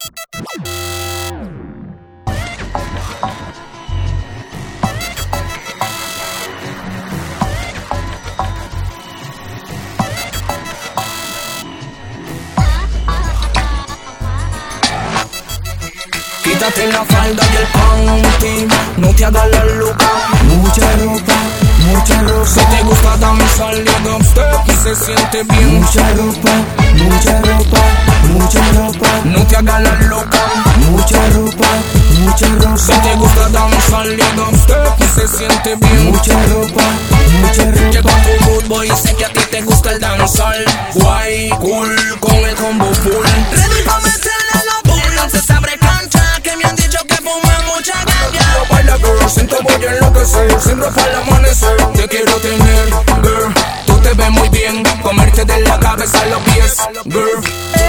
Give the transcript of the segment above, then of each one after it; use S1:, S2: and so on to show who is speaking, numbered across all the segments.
S1: Quítate la falda y el panty, no te hagas la loca.
S2: Mucha ropa, mucha ropa.
S1: Si te gusta danzar y dubstep y se siente bien.
S2: Mucha ropa, mucha ropa, mucha ropa.
S1: No te hagas la loca.
S2: Mucha ropa, mucha ropa.
S1: Si te gusta danzar y dubstep y se siente bien.
S2: Mucha ropa, mucha ropa.
S1: Llegó tu good boy y sé que a ti te gusta el danzar. Guay, cool, con el combo full.
S3: Ready pa' meterle la bulla, se abre cancha, que me han dicho que fuma mucha ganja.
S1: No baila girl, sin te voy a enloquecer, sin ropa al amanecer. Te quiero tener, girl, tú te ves muy bien, comerte de la cabeza a los pies, girl.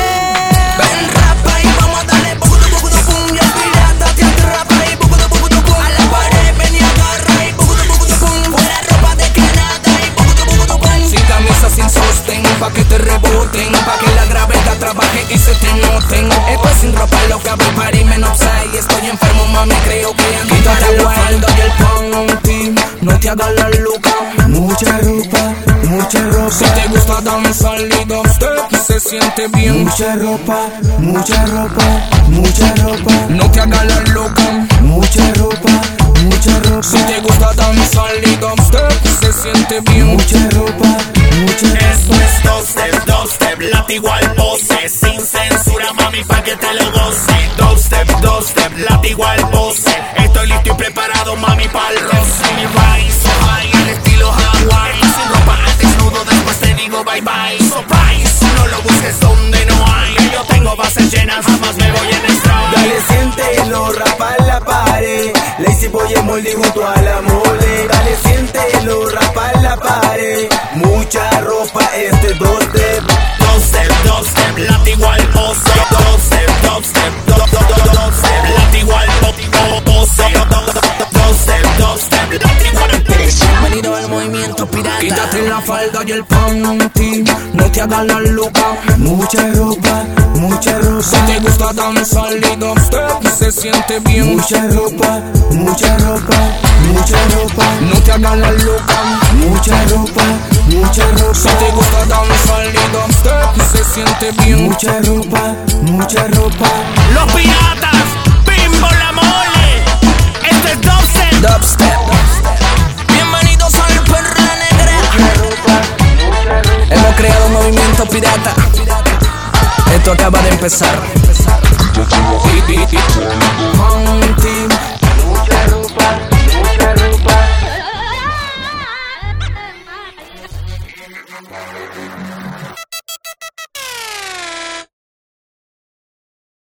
S3: Ven rapa y vamos a darle bugudu bugudu pum. Y el pirata te atrapa y bugudu bugudu pum. A la pared ven y agarra y bugudu bugudu pum. Fuera ropa de Canadá y bugudu bugudu pum.
S1: Sin camisa, sin sostén, pa' que te reboten, pa' que la gravedad trabaje y se te noten. Esto es sin ropa loca, voy para irme en upside. Estoy enfermo, mami, creo que ando para
S2: Quítate la
S1: la falda y el panty, no te hagas la loca.
S2: Mucha ropa, mucha ropa.
S1: Si te gusta danzar y dubstep y se siente bien.
S2: Mucha ropa, mucha ropa, mucha ropa.
S1: No te hagas la loca.
S2: Mucha ropa, mucha ropa.
S1: Si te gusta danzar y dubstep y se siente bien.
S2: Mucha ropa, mucha
S4: Esto
S2: ropa.
S4: es dubstep, dubstep, látigo al pose. Sin censura, mami, pa' que te lo goce. Dubstep, dubstep, látigo al pose. Estoy listo y preparado, mami, pa'l roce. Mi rise, so high, al estilo Hawaii. Sin ropa al desnudo, después te digo bye bye. Surprise, no lo busques donde no hay. Que yo tengo bases llenas, jamás me voy en strike.
S2: Dale, siéntelo, rapa en la pared. Lazy Boy en molde junto a la mole. Dale, siéntelo, rapa en la pared. Mucha ropa, este dubstep.
S4: Dubstep, dubstep, látigo al pose. Dubstep, dubstep, dubstep, látigo al pose. Dubstep, dubstep, látigo al pose.
S3: Bienvenido al movimiento pirata.
S1: Quítate la falda y el panty, no te hagas la loca.
S2: Mucha ropa, mucha
S1: Si
S2: ropa.
S1: te gusta danzar y dubstep y se siente bien.
S2: Mucha ropa, mucha ropa, mucha ropa.
S1: No te hagas la loca.
S2: Mucha ropa, mucha
S1: Si
S2: ropa.
S1: te gusta danzar y dubstep y se siente bien.
S2: Mucha ropa, mucha ropa.
S4: Los piratas, Bimbo la mole. Este es dubstep.
S1: Dubstep.
S3: Bienvenidos al Perla Negra.
S1: Hemos creado un movimiento pirata. Esto acaba de empezar.